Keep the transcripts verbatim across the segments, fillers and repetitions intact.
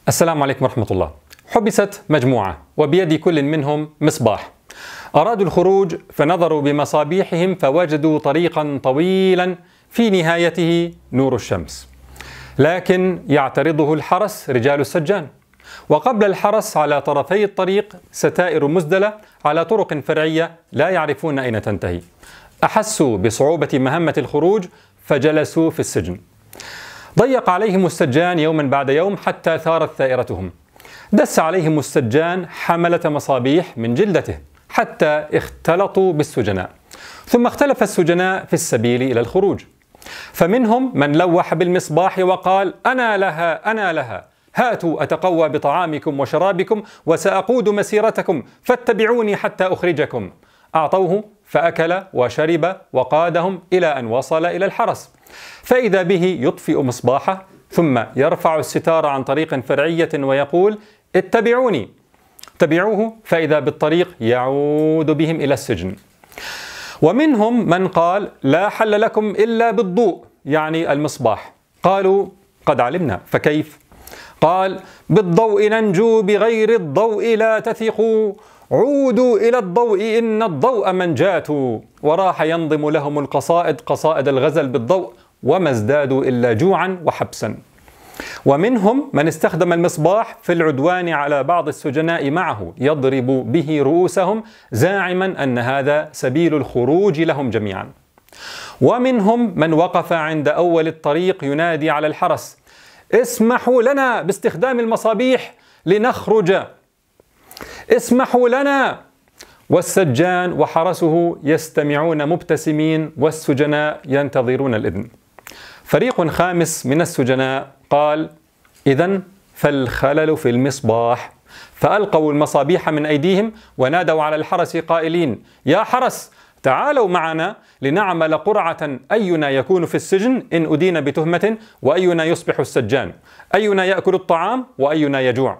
السلام عليكم ورحمة الله. حبست مجموعة وبيد كل منهم مصباح. أرادوا الخروج فنظروا بمصابيحهم فوجدوا طريقا طويلا في نهايته نور الشمس، لكن يعترضه الحرس رجال السجان، وقبل الحرس على طرفي الطريق ستائر مزدلة على طرق فرعية لا يعرفون أين تنتهي. أحسوا بصعوبة مهمة الخروج فجلسوا في السجن. ضيق عليهم السجان يوما بعد يوم حتى ثارت ثائرتهم. دس عليهم السجان حملة مصابيح من جلدته حتى اختلطوا بالسجناء، ثم اختلف السجناء في السبيل إلى الخروج، فمنهم من لوح بالمصباح وقال: أنا لها أنا لها، هاتوا أتقوى بطعامكم وشرابكم وسأقود مسيرتكم، فاتبعوني حتى أخرجكم. أعطوه فأكل وشرب وقادهم إلى أن وصل إلى الحرس، فإذا به يطفئ مصباحه ثم يرفع الستار عن طريق فرعية ويقول: اتبعوني. تبعوه فإذا بالطريق يعود بهم إلى السجن. ومنهم من قال: لا حل لكم إلا بالضوء، يعني المصباح. قالوا: قد علمنا، فكيف؟ قال: بالضوء ننجو، بغير الضوء لا تثقوا، عودوا إلى الضوء إن الضوء منجات. وراح ينظم لهم القصائد قصائد الغزل بالضوء، وما ازدادوا إلا جوعا وحبسا. ومنهم من استخدم المصباح في العدوان على بعض السجناء معه، يضرب به رؤوسهم زاعما أن هذا سبيل الخروج لهم جميعا. ومنهم من وقف عند أول الطريق ينادي على الحرس: اسمحوا لنا باستخدام المصابيح لنخرج، اسمحوا لنا. والسجان وحرسه يستمعون مبتسمين والسجناء ينتظرون الإذن. فريق خامس من السجناء قال: إذن فالخلل في المصباح. فألقوا المصابيح من أيديهم ونادوا على الحرس قائلين: يا حرس، تعالوا معنا لنعمل قرعة أينا يكون في السجن إن أدين بتهمة، وأينا يصبح السجان، أينا يأكل الطعام وأينا يجوع.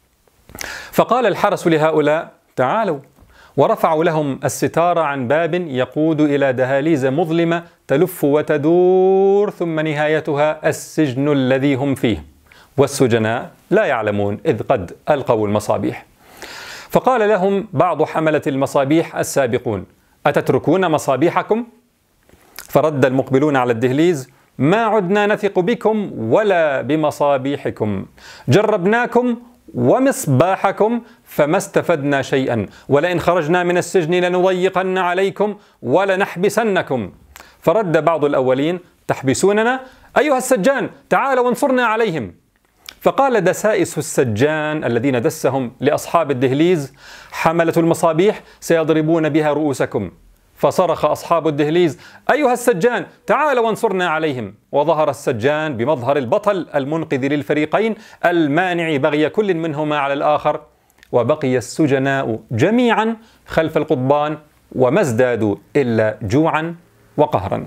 فقال الحرس لهؤلاء: تعالوا. ورفعوا لهم الستار عن باب يقود إلى دهاليز مظلمة تلف وتدور، ثم نهايتها السجن الذي هم فيه، والسجناء لا يعلمون إذ قد ألقوا المصابيح. فقال لهم بعض حملة المصابيح السابقون: أتتركون مصابيحكم؟ فرد المقبلون على الدهليز: ما عدنا نثق بكم ولا بمصابيحكم، جربناكم ومصباحكم فما استفدنا شيئا، ولئن خرجنا من السجن لنضيقن عليكم ولنحبسنكم. فرد بعض الأولين: تحبسوننا؟ أيها السجان تعالوا وانصرنا عليهم. فقال دسائس السجان الذين دسهم لأصحاب الدهليز: حملة المصابيح سيضربون بها رؤوسكم. فصرخ أصحاب الدهليز: أيها السجان تعالوا وانصرنا عليهم. وظهر السجان بمظهر البطل المنقذ للفريقين المانع بغي كل منهما على الآخر، وبقي السجناء جميعا خلف القضبان وما ازدادوا إلا جوعا وقهرا.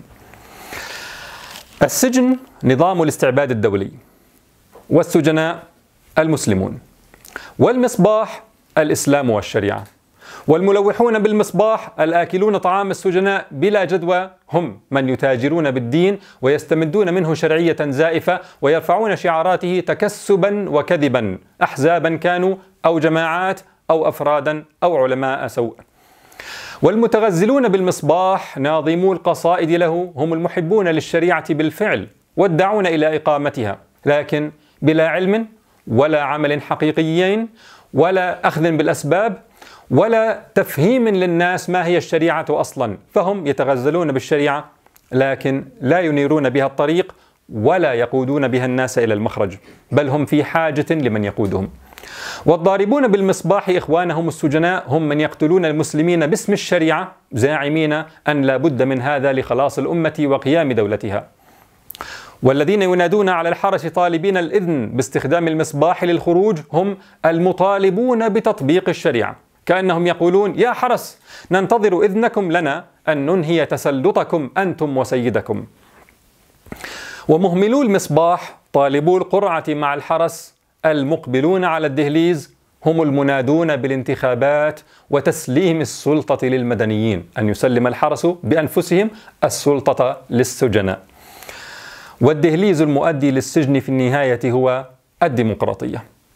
السجن نظام الاستعباد الدولي، والسجناء المسلمون، والمصباح الإسلام والشريعة، والملوحون بالمصباح الآكلون طعام السجناء بلا جدوى هم من يتاجرون بالدين ويستمدون منه شرعية زائفة ويرفعون شعاراته تكسبا وكذبا، أحزابا كانوا أو جماعات أو أفرادا أو علماء سوء. والمتغزلون بالمصباح ناظمو القصائد له هم المحبون للشريعة بالفعل والداعون إلى إقامتها، لكن بلا علم ولا عمل حقيقيين ولا أخذ بالأسباب ولا تفهيم للناس ما هي الشريعة أصلا. فهم يتغزلون بالشريعة لكن لا ينيرون بها الطريق ولا يقودون بها الناس إلى المخرج، بل هم في حاجة لمن يقودهم. والضاربون بالمصباح إخوانهم السجناء هم من يقتلون المسلمين باسم الشريعة زاعمين أن لا بد من هذا لخلاص الأمة وقيام دولتها. والذين ينادون على الحرس طالبين الإذن باستخدام المصباح للخروج هم المطالبون بتطبيق الشريعة، كأنهم يقولون: يا حرس، ننتظر إذنكم لنا أن ننهي تسلطكم أنتم وسيدكم. ومهملو المصباح طالبو القرعة مع الحرس المقبلون على الدهليز هم المنادون بالانتخابات وتسليم السلطة للمدنيين، أن يسلم الحرس بأنفسهم السلطة للسجناء. والدهليز المؤدي للسجن في النهاية هو الديمقراطية.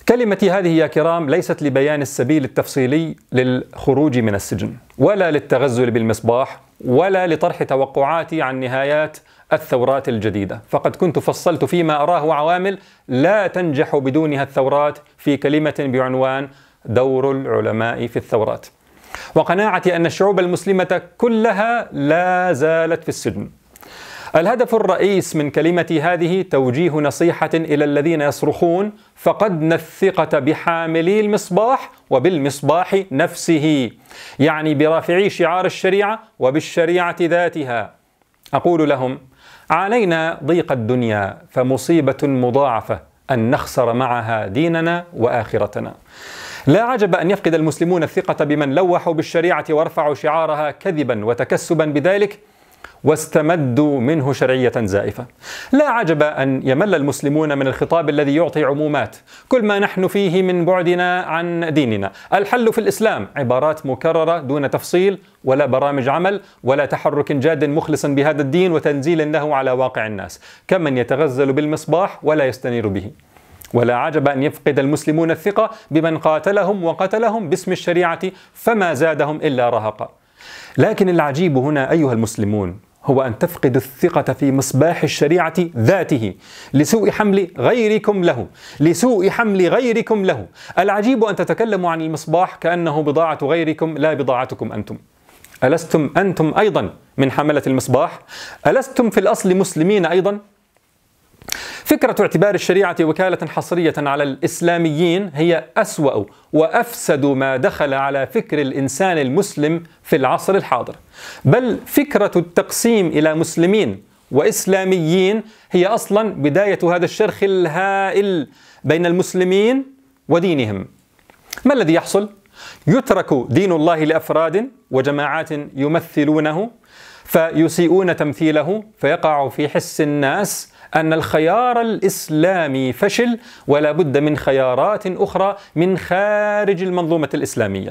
كلمتي هذه يا كرام ليست لبيان السبيل التفصيلي للخروج من السجن، ولا للتغزل بالمصباح، ولا لطرح توقعاتي عن نهايات الثورات الجديدة، فقد كنت فصلت فيما أراه عوامل لا تنجح بدونها الثورات في كلمة بعنوان دور العلماء في الثورات، وقناعتي أن الشعوب المسلمة كلها لا زالت في السجن. الهدف الرئيس من كلمتي هذه توجيه نصيحة إلى الذين يصرخون فقدنا الثقة بحاملي المصباح وبالمصباح نفسه، يعني برافعي شعار الشريعة وبالشريعة ذاتها. أقول لهم: علينا ضيق الدنيا فمصيبة مضاعفة أن نخسر معها ديننا وآخرتنا. لا عجب أن يفقد المسلمون الثقة بمن لوحوا بالشريعة ورفعوا شعارها كذبا وتكسبا بذلك واستمدوا منه شرعية زائفة. لا عجب أن يمل المسلمون من الخطاب الذي يعطي عمومات: كل ما نحن فيه من بعدنا عن ديننا، الحل في الإسلام، عبارات مكررة دون تفصيل ولا برامج عمل ولا تحرك جاد مخلص بهذا الدين وتنزيل له على واقع الناس، كمن يتغزل بالمصباح ولا يستنير به. ولا عجب أن يفقد المسلمون الثقة بمن قاتلهم وقتلهم باسم الشريعة فما زادهم إلا رهقا. لكن العجيب هنا أيها المسلمون هو أن تفقدوا الثقة في مصباح الشريعة ذاته لسوء حمل غيركم له، لسوء حمل غيركم له. العجيب أن تتكلموا عن المصباح كأنه بضاعة غيركم لا بضاعتكم أنتم. ألستم أنتم أيضا من حملة المصباح؟ ألستم في الأصل مسلمين أيضا؟ فكرة اعتبار الشريعة وكالة حصرية على الإسلاميين هي أسوأ وأفسد ما دخل على فكر الإنسان المسلم في العصر الحاضر. بل فكرة التقسيم إلى مسلمين وإسلاميين هي أصلا بداية هذا الشرخ الهائل بين المسلمين ودينهم. ما الذي يحصل؟ يترك دين الله لأفراد وجماعات يمثلونه فيسيئون تمثيله، فيقع في حس الناس أن الخيار الإسلامي فشل ولا بد من خيارات أخرى من خارج المنظومة الإسلامية.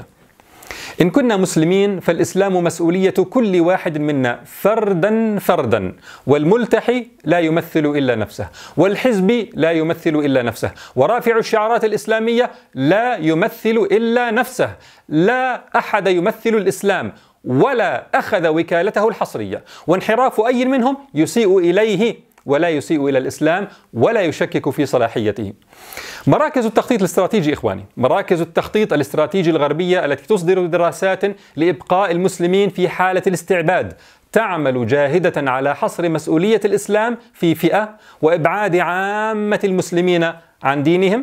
إن كنا مسلمين فالإسلام مسؤولية كل واحد منا فردا فردا، والملتحي لا يمثل إلا نفسه، والحزبي لا يمثل إلا نفسه، ورافع الشعارات الإسلامية لا يمثل إلا نفسه. لا أحد يمثل الإسلام ولا أخذ وكالته الحصرية، وانحراف أي منهم يسيء إليه ولا يسيء إلى الإسلام ولا يشكك في صلاحيته. مراكز التخطيط الاستراتيجي إخواني، مراكز التخطيط الاستراتيجي الغربية التي تصدر دراسات لإبقاء المسلمين في حالة الاستعباد تعمل جاهدة على حصر مسؤولية الإسلام في فئة وإبعاد عامة المسلمين عن دينهم.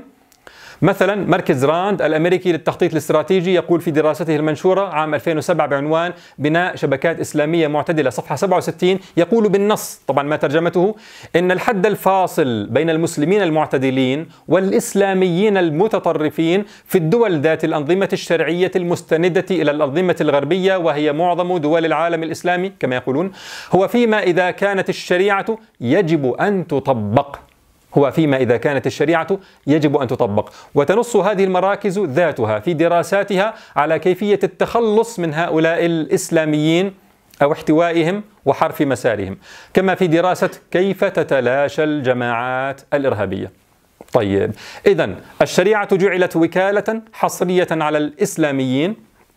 مثلا مركز راند الأمريكي للتخطيط الاستراتيجي يقول في دراسته المنشورة عام ألفين وسبعة بعنوان بناء شبكات إسلامية معتدلة صفحة سبعة وستين، يقول بالنص، طبعا ما ترجمته، إن الحد الفاصل بين المسلمين المعتدلين والإسلاميين المتطرفين في الدول ذات الأنظمة الشرعية المستندة إلى الأنظمة الغربية وهي معظم دول العالم الإسلامي كما يقولون، هو فيما إذا كانت الشريعة يجب أن تطبق هو فيما إذا كانت الشريعة يجب أن تطبق. وتنص هذه المراكز ذاتها في دراساتها على كيفية التخلص من هؤلاء الإسلاميين أو احتوائهم وحرف مسارهم، كما في دراسة كيف تتلاشى الجماعات الإرهابية. طيب، إذن الشريعة جعلت وكالة حصرية على الإسلاميين،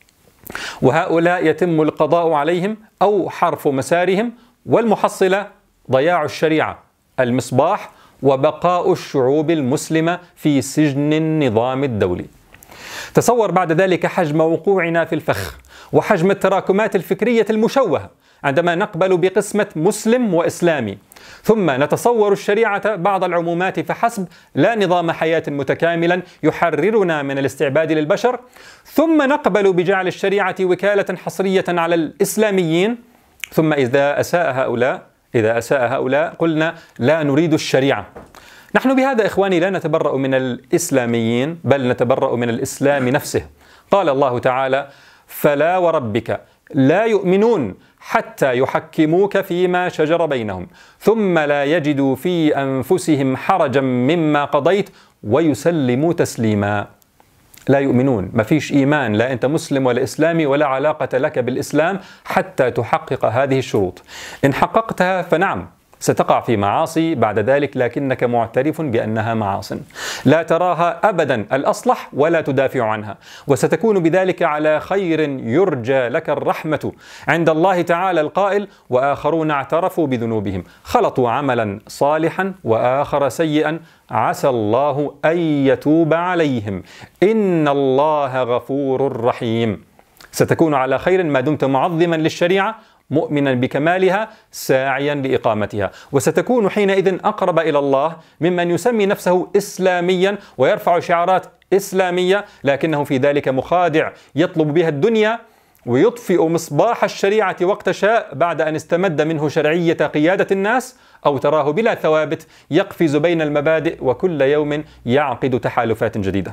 وهؤلاء يتم القضاء عليهم أو حرف مسارهم، والمحصلة ضياع الشريعة، المصباح، وبقاء الشعوب المسلمة في سجن النظام الدولي. تصور بعد ذلك حجم وقوعنا في الفخ وحجم التراكمات الفكرية المشوهة عندما نقبل بقسمة مسلم وإسلامي، ثم نتصور الشريعة بعض العمومات فحسب، لا نظام حياة متكاملا يحررنا من الاستعباد للبشر، ثم نقبل بجعل الشريعة وكالة حصرية على الإسلاميين، ثم إذا أساء هؤلاء إذا أساء هؤلاء قلنا لا نريد الشريعة. نحن بهذا إخواني لا نتبرأ من الإسلاميين بل نتبرأ من الإسلام نفسه. قال الله تعالى: فلا وربك لا يؤمنون حتى يحكموك فيما شجر بينهم ثم لا يجدوا في أنفسهم حرجا مما قضيت ويسلموا تسليما. لا يؤمنون، ما فيش إيمان، لا أنت مسلم ولا إسلامي ولا علاقة لك بالإسلام حتى تحقق هذه الشروط. إن حققتها فنعم ستقع في معاصي بعد ذلك لكنك معترف بأنها معاصٍ، لا تراها أبدا الأصلح ولا تدافع عنها، وستكون بذلك على خير يرجى لك الرحمة عند الله تعالى القائل: وآخرون اعترفوا بذنوبهم خلطوا عملا صالحا وآخر سيئا عسى الله أن يتوب عليهم إن الله غفور رحيم. ستكون على خير ما دمت معظما للشريعة، مؤمنا بكمالها، ساعيا لإقامتها، وستكون حينئذ أقرب إلى الله ممن يسمي نفسه إسلاميا ويرفع شعارات إسلامية لكنه في ذلك مخادع يطلب بها الدنيا ويطفئ مصباح الشريعة وقت شاء بعد أن استمد منه شرعية قيادة الناس، أو تراه بلا ثوابت يقفز بين المبادئ وكل يوم يعقد تحالفات جديدة.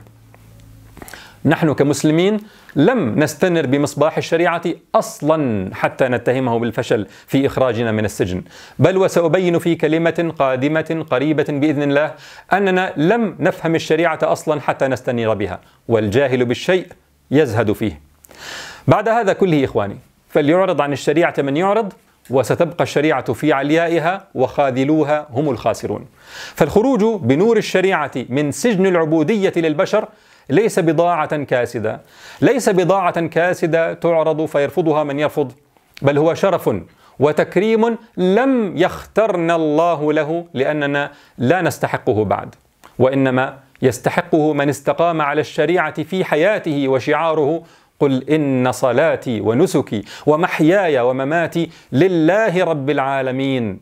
نحن كمسلمين لم نستنر بمصباح الشريعة أصلا حتى نتهمه بالفشل في إخراجنا من السجن، بل وسأبين في كلمة قادمة قريبة بإذن الله أننا لم نفهم الشريعة أصلا حتى نستنير بها، والجاهل بالشيء يزهد فيه. بعد هذا كله إخواني، فليعرض عن الشريعة من يعرض، وستبقى الشريعة في عليائها وخاذلوها هم الخاسرون. فالخروج بنور الشريعة من سجن العبودية للبشر ليس بضاعة كاسدة، ليس بضاعة كاسدة تعرض فيرفضها من يرفض، بل هو شرف وتكريم لم يخترنا الله له لأننا لا نستحقه بعد، وإنما يستحقه من استقام على الشريعة في حياته وشعاره: قل إن صلاتي ونسكي ومحياي ومماتي لله رب العالمين.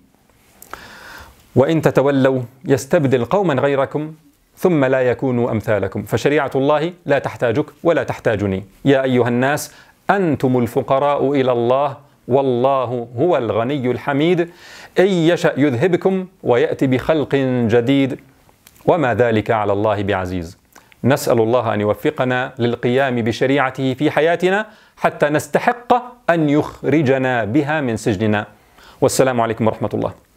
وإن تتولوا يستبدل قوما غيركم ثم لا يكونوا أمثالكم، فشريعة الله لا تحتاجك ولا تحتاجني. يا أيها الناس أنتم الفقراء إلى الله والله هو الغني الحميد، إن يشأ يذهبكم ويأتي بخلق جديد وما ذلك على الله بعزيز. نسأل الله أن يوفقنا للقيام بشريعته في حياتنا حتى نستحق أن يخرجنا بها من سجننا. والسلام عليكم ورحمة الله.